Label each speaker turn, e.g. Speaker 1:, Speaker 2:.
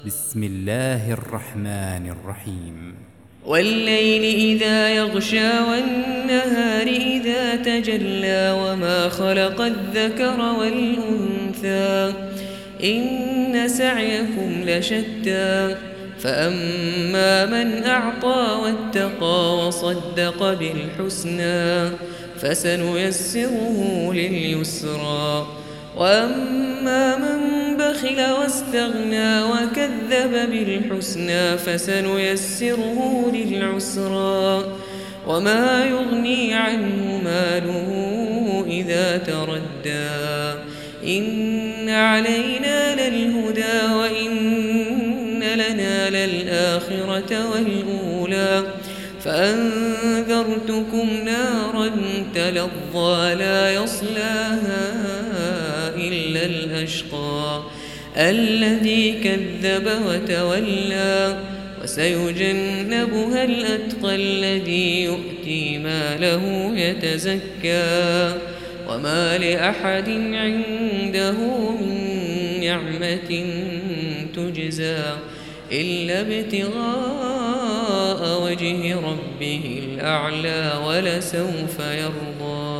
Speaker 1: بسم الله الرحمن الرحيم.
Speaker 2: والليل إذا يغشى والنهار إذا تجلى وما خلق الذكر والأنثى إن سعيكم لشتى فأما من أعطى واتقى وصدق بالحسنى فسنيسره لليسرى وأما من بخل واستغنى وكذب بالحسنى فسنيسره للعسرى وما يغني عنه ماله إذا تردى إن علينا للهدى وإن لنا للآخرة والأولى فأنذرتكم نارا تلظى لا يصلاها إلا الأشقى الذي كذب وتولى وسيجنبها الأتقى الذي يؤتي ماله يتزكى وما لأحد عنده من نعمة تجزى إلا ابتغاء وجه ربه الأعلى ولسوف يرضى.